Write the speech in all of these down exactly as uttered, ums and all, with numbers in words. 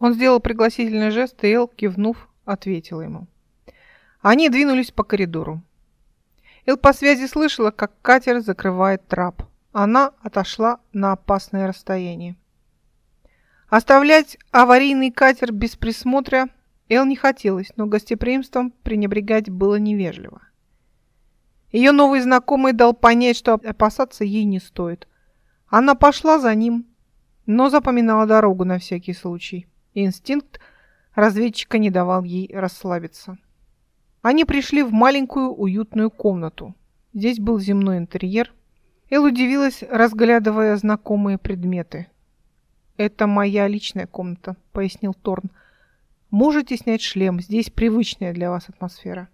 Он сделал пригласительный жест, и Эл, кивнув, ответила ему. Они двинулись по коридору. Эл по связи слышала, как катер закрывает трап. Она отошла на опасное расстояние. Оставлять аварийный катер без присмотра Эл не хотелось, но гостеприимством пренебрегать было невежливо. Ее новый знакомый дал понять, что опасаться ей не стоит. Она пошла за ним, но запоминала дорогу на всякий случай. Инстинкт разведчика не давал ей расслабиться. Они пришли в маленькую уютную комнату. Здесь был земной интерьер. Эл удивилась, разглядывая знакомые предметы. «Это моя личная комната», — пояснил Торн. «Можете снять шлем, здесь привычная для вас атмосфера».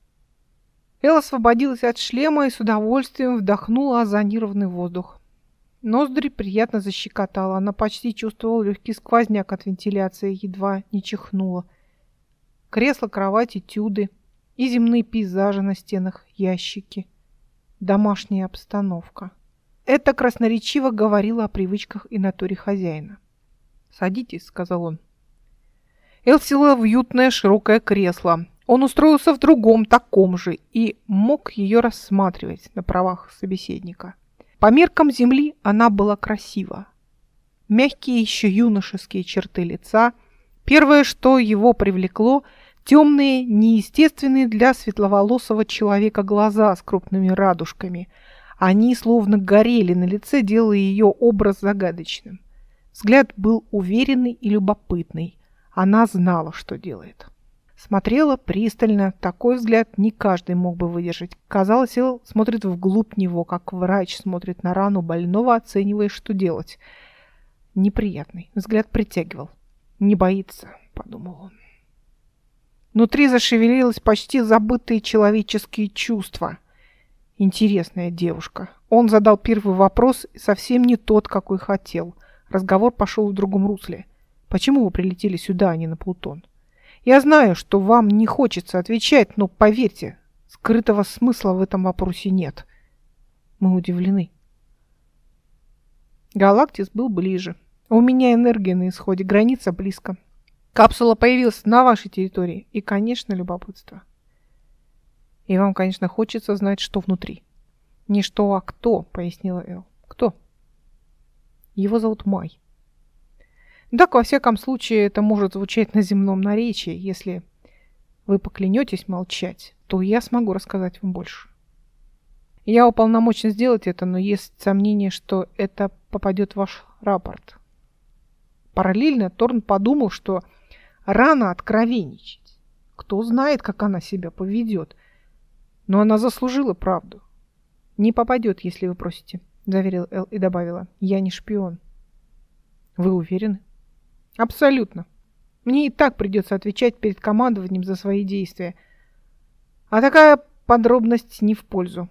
Эл освободилась от шлема и с удовольствием вдохнула озонированный воздух. Ноздри приятно защекотала, она почти чувствовала легкий сквозняк от вентиляции, едва не чихнула. Кресло, кровать, этюды и земные пейзажи на стенах, ящики. Домашняя обстановка. Это красноречиво говорило о привычках и натуре хозяина. «Садитесь», — сказал он. Эл села в уютное широкое кресло. Он устроился в другом, таком же, и мог ее рассматривать на правах собеседника. По меркам земли она была красива. Мягкие еще юношеские черты лица. Первое, что его привлекло, темные, неестественные для светловолосого человека глаза с крупными радужками. Они словно горели на лице, делая ее образ загадочным. Взгляд был уверенный и любопытный. Она знала, что делает. Смотрела пристально. Такой взгляд не каждый мог бы выдержать. Казалось, Эл смотрит вглубь него, как врач смотрит на рану больного, оценивая, что делать. Неприятный. Взгляд притягивал. «Не боится», — подумал он. Внутри зашевелились почти забытые человеческие чувства. Интересная девушка. Он задал первый вопрос, совсем не тот, какой хотел. Разговор пошел в другом русле. «Почему вы прилетели сюда, а не на Плутон? Я знаю, что вам не хочется отвечать, но поверьте, скрытого смысла в этом вопросе нет». Мы удивлены. Галактис был ближе. У меня энергия на исходе, граница близко. Капсула появилась на вашей территории. И, конечно, любопытство. И вам, конечно, хочется знать, что внутри. Не что, а кто, пояснила Эл. Кто? Его зовут Май. Так, во всяком случае, это может звучать на земном наречии. Если вы поклянетесь молчать, то я смогу рассказать вам больше. Я уполномочен сделать это, но есть сомнение, что это попадет в ваш рапорт. Параллельно Торн подумал, что рано откровенничать. Кто знает, как она себя поведет. Но она заслужила правду. Не попадет, если вы просите, заверил Эл и добавила. Я не шпион. Вы уверены? Абсолютно. Мне и так придется отвечать перед командованием за свои действия. А такая подробность не в пользу.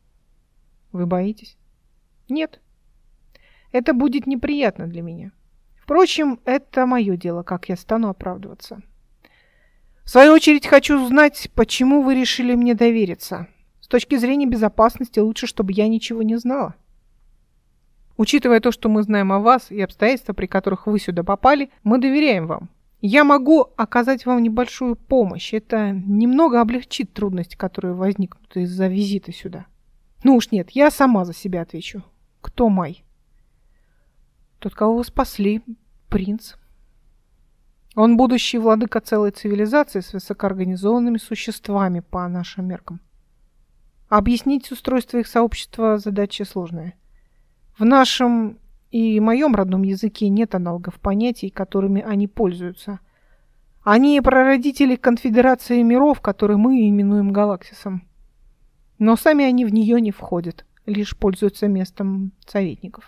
Вы боитесь? Нет. Это будет неприятно для меня. Впрочем, это мое дело, как я стану оправдываться. В свою очередь хочу узнать, почему вы решили мне довериться. С точки зрения безопасности лучше, чтобы я ничего не знала. Учитывая то, что мы знаем о вас и обстоятельства, при которых вы сюда попали, мы доверяем вам. Я могу оказать вам небольшую помощь. Это немного облегчит трудности, которые возникнут из-за визита сюда. Ну уж нет, я сама за себя отвечу. Кто Май? Тот, кого вы спасли, принц. Он будущий владыка целой цивилизации с высокоорганизованными существами по нашим меркам. Объяснить устройство их сообщества задача сложная. В нашем и моем родном языке нет аналогов понятий, которыми они пользуются. Они прародители конфедерации миров, которые мы именуем Галактисом. Но сами они в нее не входят, лишь пользуются местом советников.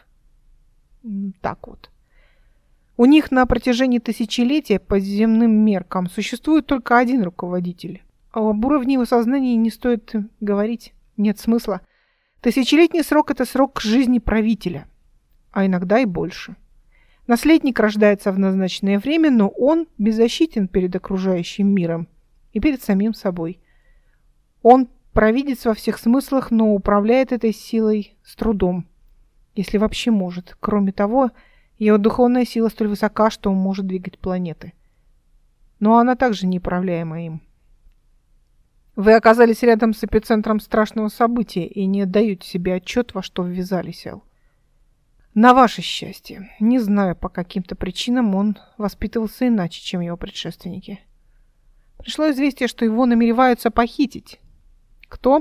Так вот. У них на протяжении тысячелетия по земным меркам существует только один руководитель. Об уровне его сознания не стоит говорить, нет смысла. Тысячелетний срок – это срок жизни правителя, а иногда и больше. Наследник рождается в назначенное время, но он беззащитен перед окружающим миром и перед самим собой. Он провидец во всех смыслах, но управляет этой силой с трудом, если вообще может. Кроме того, Ее духовная сила столь высока, что может двигать планеты. Но она также неуправляема им. Вы оказались рядом с эпицентром страшного события и не отдаете себе отчет, во что ввязались, Эл. На ваше счастье, не знаю, по каким-то причинам он воспитывался иначе, чем его предшественники. Пришло известие, что его намереваются похитить. Кто?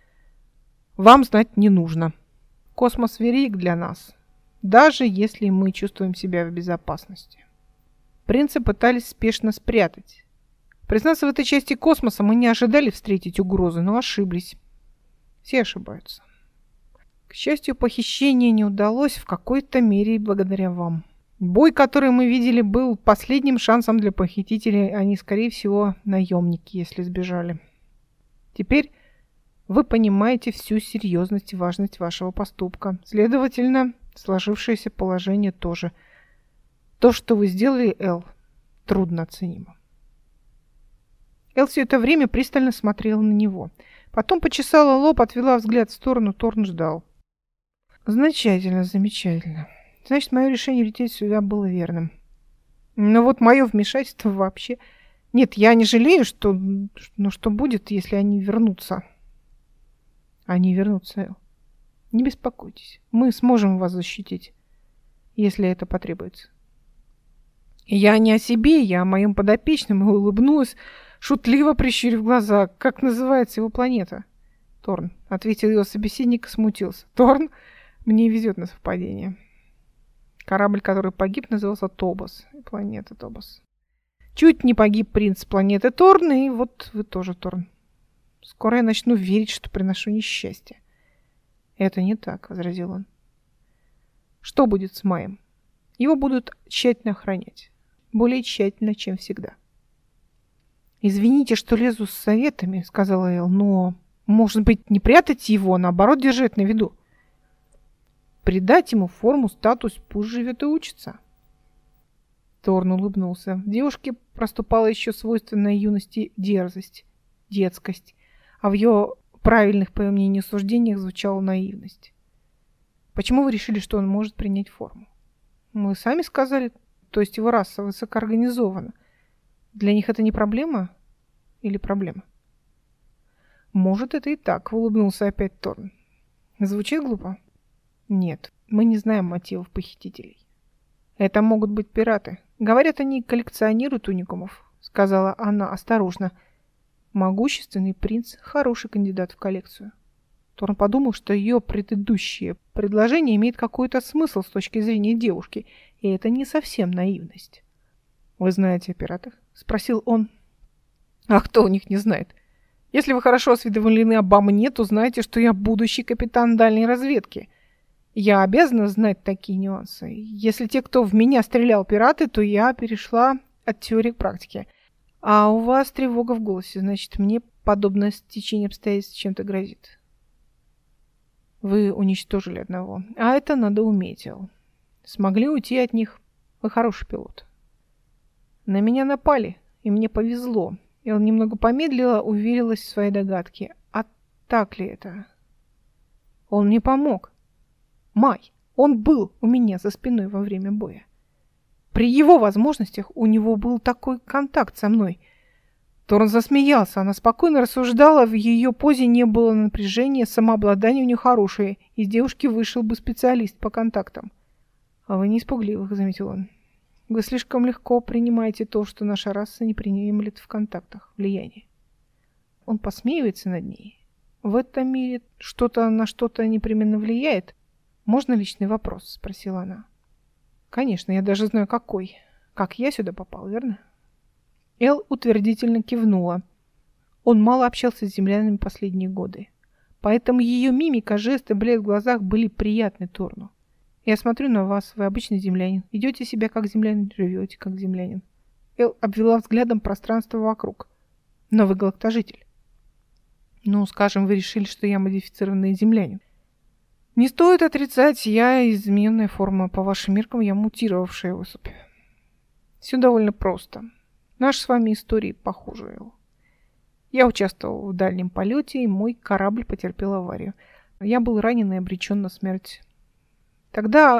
Вам знать не нужно. Космос велик для нас, даже если мы чувствуем себя в безопасности. Принца пытались спешно спрятать. Признаться, в этой части космоса мы не ожидали встретить угрозы, но ошиблись. Все ошибаются. К счастью, похищение не удалось в какой-то мере и благодаря вам. Бой, который мы видели, был последним шансом для похитителей. Они, скорее всего, наемники, если сбежали. Теперь вы понимаете всю серьезность и важность вашего поступка. Следовательно, сложившееся положение тоже. То, что вы сделали, Эл, трудно оценимо. Эл все это время пристально смотрела на него. Потом почесала лоб, отвела взгляд в сторону, Торн ждал. Замечательно, замечательно. Значит, мое решение лететь сюда было верным. Но вот мое вмешательство вообще... Нет, я не жалею, что... Но что будет, если они вернутся? Они вернутся, Эл. Не беспокойтесь. Мы сможем вас защитить, если это потребуется. Я не о себе, я о моем подопечном, и улыбнулась, шутливо прищурив глаза. Как называется его планета? Торн. Ответил его собеседник и смутился. Торн? Мне везет на совпадение. Корабль, который погиб, назывался Тобос. Планета Тобос. Чуть не погиб принц планеты Торн, и вот вы тоже, Торн. Скоро я начну верить, что приношу несчастье. Это не так, возразил он. Что будет с Маем? Его будут тщательно охранять. Более тщательно, чем всегда. Извините, что лезу с советами, сказала Эл, но, может быть, не прятать его, а наоборот, держать на виду. Придать ему форму, статус, пусть живет и учится. Торн улыбнулся. В девушке проступала еще свойственная юности дерзость, детскость, а в ее правильных, по его мнению, суждениях звучала наивность. Почему вы решили, что он может принять форму? Мы сами сказали, то есть его раса высокоорганизована. Для них это не проблема или проблема? Может, это и так, улыбнулся опять Торн. Звучит глупо? Нет, мы не знаем мотивов похитителей. Это могут быть пираты. Говорят, они коллекционируют уникумов, сказала она осторожно. Могущественный принц – хороший кандидат в коллекцию. Торн подумал, что ее предыдущее предложение имеет какой-то смысл с точки зрения девушки, и это не совсем наивность. «Вы знаете о пиратах?» – спросил он. «А кто у них не знает? Если вы хорошо осведомлены обо мне, то знаете, что я будущий капитан дальней разведки. Я обязана знать такие нюансы. Если те, кто в меня стрелял, пираты, то я перешла от теории к практике. А у вас тревога в голосе, значит, мне подобное стечение обстоятельств чем-то грозит. Вы уничтожили одного, а это надо уметь, Эл. Смогли уйти от них. Вы хороший пилот. На меня напали, и мне повезло. Эл немного помедлила, уверилась в своей догадке. А так ли это? Он мне помог. Май, он был у меня за спиной во время боя. При его возможностях у него был такой контакт со мной. Торн засмеялся, она спокойно рассуждала, в ее позе не было напряжения, самообладание у нее хорошее, из девушки вышел бы специалист по контактам. А вы не испугливых, заметил он. Вы слишком легко принимаете то, что наша раса не приемлет в контактах, влияние. Он посмеивается над ней. В этом мире что-то на что-то непременно влияет. «Можно личный вопрос?» – спросила она. «Конечно, я даже знаю, какой. Как я сюда попал, верно?» Эл утвердительно кивнула. Он мало общался с землянами последние годы. Поэтому ее мимика, жесты, блеск в глазах были приятны Торну. «Я смотрю на вас, вы обычный землянин. Ведете себя как землянин, живете как землянин». Эл обвела взглядом пространство вокруг. «Но вы галактожитель». «Ну, скажем, вы решили, что я модифицированный землянин». Не стоит отрицать, я измененная форма. По вашим меркам, я мутировавшая особь. Все довольно просто. Наши с вами истории похожи. Я участвовал в дальнем полете, и мой корабль потерпел аварию. Я был ранен и обречен на смерть. Тогда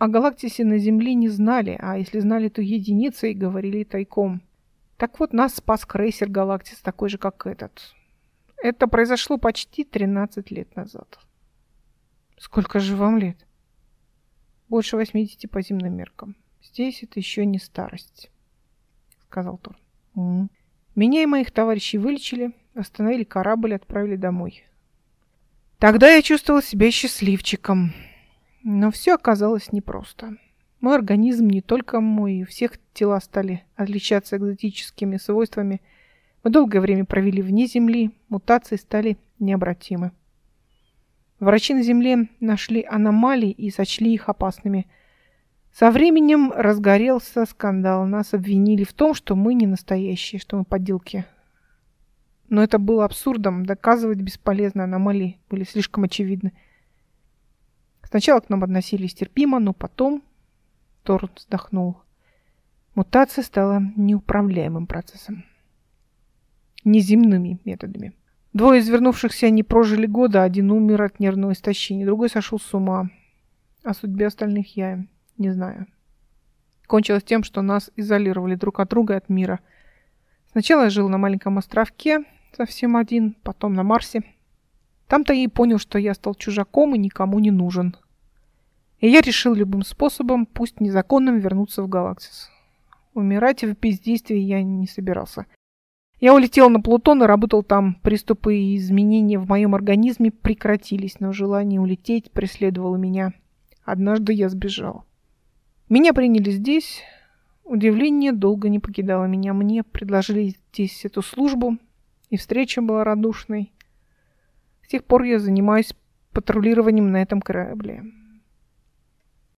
о Галактисе на Земле не знали, а если знали, то единицы и говорили тайком. Так вот, нас спас крейсер Галактис, такой же, как этот. Это произошло почти тринадцать лет назад. Сколько же вам лет? Больше восьмидесяти по земным меркам. Здесь это еще не старость, сказал Торн. М-м. Меня и моих товарищей вылечили, остановили корабль и отправили домой. Тогда я чувствовал себя счастливчиком. Но все оказалось непросто. Мой организм, не только мой, и у всех тела стали отличаться экзотическими свойствами. Мы долгое время провели вне Земли, мутации стали необратимы. Врачи на Земле нашли аномалии и сочли их опасными. Со временем разгорелся скандал. Нас обвинили в том, что мы не настоящие, что мы подделки. Но это было абсурдом. Доказывать бесполезно, аномалии были слишком очевидны. Сначала к нам относились терпимо, но потом... Торн вздохнул. Мутация стала неуправляемым процессом. Неземными методами. Двое из вернувшихся не прожили года, один умер от нервного истощения, другой сошел с ума. О судьбе остальных я не знаю. Кончилось тем, что нас изолировали друг от друга и от мира. Сначала я жил на маленьком островке, совсем один, потом на Марсе. Там-то я и понял, что я стал чужаком и никому не нужен. И я решил любым способом, пусть незаконным, вернуться в Галактис. Умирать в бездействии я не собирался. Я улетел на Плутон и работал там. Приступы и изменения в моем организме прекратились, но желание улететь преследовало меня. Однажды я сбежал. Меня приняли здесь. Удивление долго не покидало меня. Мне предложили здесь эту службу, и встреча была радушной. С тех пор я занимаюсь патрулированием на этом корабле.